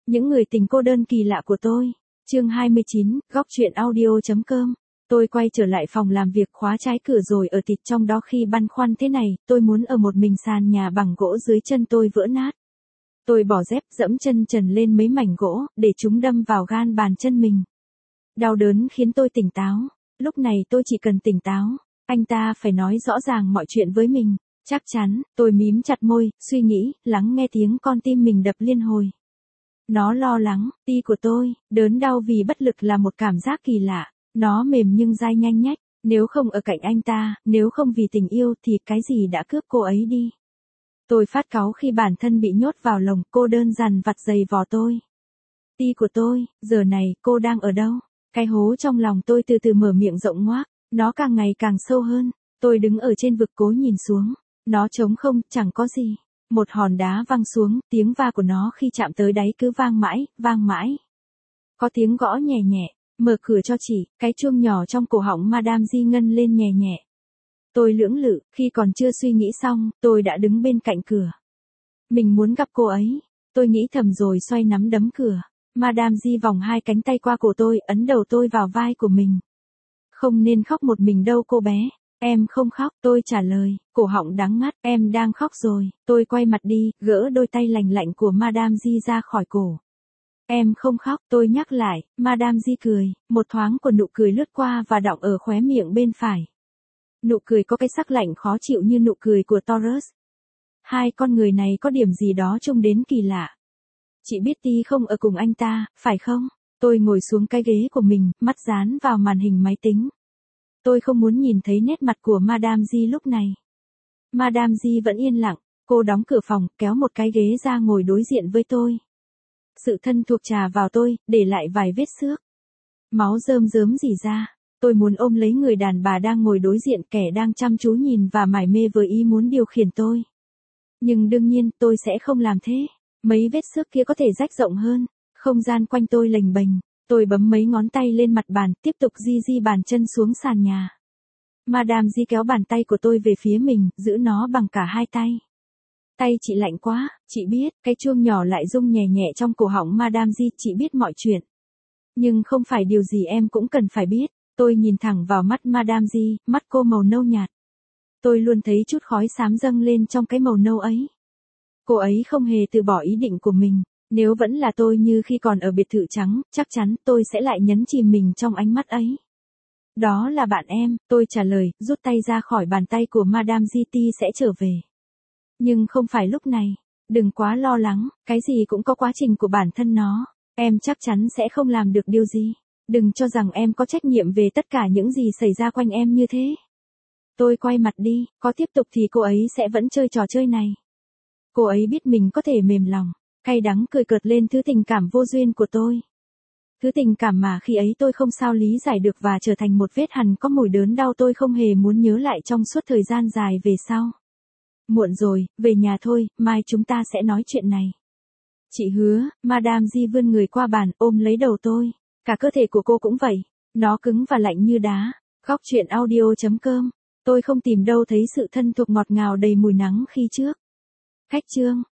Những người tình cô đơn kỳ lạ của tôi. Chương 29, góc truyện audio.com. Tôi quay trở lại phòng làm việc, khóa trái cửa rồi ở tịt trong đó khi băn khoăn thế này, tôi muốn ở một mình. Sàn nhà bằng gỗ dưới chân tôi vỡ nát. Tôi bỏ dép, dẫm chân trần lên mấy mảnh gỗ, để chúng đâm vào gan bàn chân mình. Đau đớn khiến tôi tỉnh táo. Lúc này tôi chỉ cần tỉnh táo. Anh ta phải nói rõ ràng mọi chuyện với mình. Chắc chắn, tôi mím chặt môi, suy nghĩ, lắng nghe tiếng con tim mình đập liên hồi. Nó lo lắng, ti của tôi, đớn đau vì bất lực là một cảm giác kỳ lạ. Nó mềm nhưng dai nhanh nhách. Nếu không ở cạnh anh ta, nếu không vì tình yêu thì cái gì đã cướp cô ấy đi. Tôi phát cáu khi bản thân bị nhốt vào lồng, cô đơn dằn vặt giày vò tôi. Ti của tôi, giờ này cô đang ở đâu? Cái hố trong lòng tôi từ từ mở miệng rộng ngoác, nó càng ngày càng sâu hơn. Tôi đứng ở trên vực cố nhìn xuống. Nó trống không, chẳng có gì. Một hòn đá văng xuống, tiếng va của nó khi chạm tới đáy cứ vang mãi, vang mãi. Có tiếng gõ nhẹ nhẹ, mở cửa cho chị, cái chuông nhỏ trong cổ họng Madame Di ngân lên nhẹ nhẹ. Tôi lưỡng lự, khi còn chưa suy nghĩ xong, tôi đã đứng bên cạnh cửa. Mình muốn gặp cô ấy. Tôi nghĩ thầm rồi xoay nắm đấm cửa. Madame Di vòng hai cánh tay qua cổ tôi, ấn đầu tôi vào vai của mình. Không nên khóc một mình đâu cô bé. Em không khóc, tôi trả lời, cổ họng đắng ngắt, em đang khóc rồi. Tôi quay mặt đi, gỡ đôi tay lành lạnh của Madame Di ra khỏi cổ. Em không khóc, tôi nhắc lại. Madame Di cười, một thoáng của nụ cười lướt qua và đọng ở khóe miệng bên phải. Nụ cười có cái sắc lạnh khó chịu như nụ cười của Taurus. Hai con người này có điểm gì đó trông đến kỳ lạ. Chị biết Ti không ở cùng anh ta, phải không? Tôi ngồi xuống cái ghế của mình, mắt dán vào màn hình máy tính. Tôi không muốn nhìn thấy nét mặt của Madame Di lúc này. Madame Di vẫn yên lặng, cô đóng cửa phòng, kéo một cái ghế ra ngồi đối diện với tôi. Sự thân thuộc trà vào tôi, để lại vài vết xước. Máu rơm rớm rỉ ra. Tôi muốn ôm lấy người đàn bà đang ngồi đối diện, kẻ đang chăm chú nhìn và mải mê với ý muốn điều khiển tôi. Nhưng đương nhiên, tôi sẽ không làm thế. Mấy vết xước kia có thể rách rộng hơn. Không gian quanh tôi lềnh bềnh. Tôi bấm mấy ngón tay lên mặt bàn, tiếp tục di bàn chân xuống sàn nhà. Madame Di kéo bàn tay của tôi về phía mình, giữ nó bằng cả hai tay. Tay chị lạnh quá, chị biết, cái chuông nhỏ lại rung nhẹ nhẹ trong cổ họng Madame Di, chị biết mọi chuyện. Nhưng không phải điều gì em cũng cần phải biết. Tôi nhìn thẳng vào mắt Madame Di, mắt cô màu nâu nhạt. Tôi luôn thấy chút khói xám dâng lên trong cái màu nâu ấy. Cô ấy không hề từ bỏ ý định của mình. Nếu vẫn là tôi như khi còn ở biệt thự trắng, chắc chắn tôi sẽ lại nhấn chìm mình trong ánh mắt ấy. Đó là bạn em, tôi trả lời, rút tay ra khỏi bàn tay của Madame Di. Ti sẽ trở về. Nhưng không phải lúc này. Đừng quá lo lắng, cái gì cũng có quá trình của bản thân nó. Em chắc chắn sẽ không làm được điều gì. Đừng cho rằng em có trách nhiệm về tất cả những gì xảy ra quanh em như thế. Tôi quay mặt đi, có tiếp tục thì cô ấy sẽ vẫn chơi trò chơi này. Cô ấy biết mình có thể mềm lòng. Cay đắng cười cợt lên thứ tình cảm vô duyên của tôi. Thứ tình cảm mà khi ấy tôi không sao lý giải được và trở thành một vết hằn có mùi đớn đau tôi không hề muốn nhớ lại trong suốt thời gian dài về sau. Muộn rồi, về nhà thôi, mai chúng ta sẽ nói chuyện này. Chị hứa. Madame Di vươn người qua bàn, ôm lấy đầu tôi. Cả cơ thể của cô cũng vậy. Nó cứng và lạnh như đá. Góc truyện audio.com. Tôi không tìm đâu thấy sự thân thuộc ngọt ngào đầy mùi nắng khi trước. Khách chương.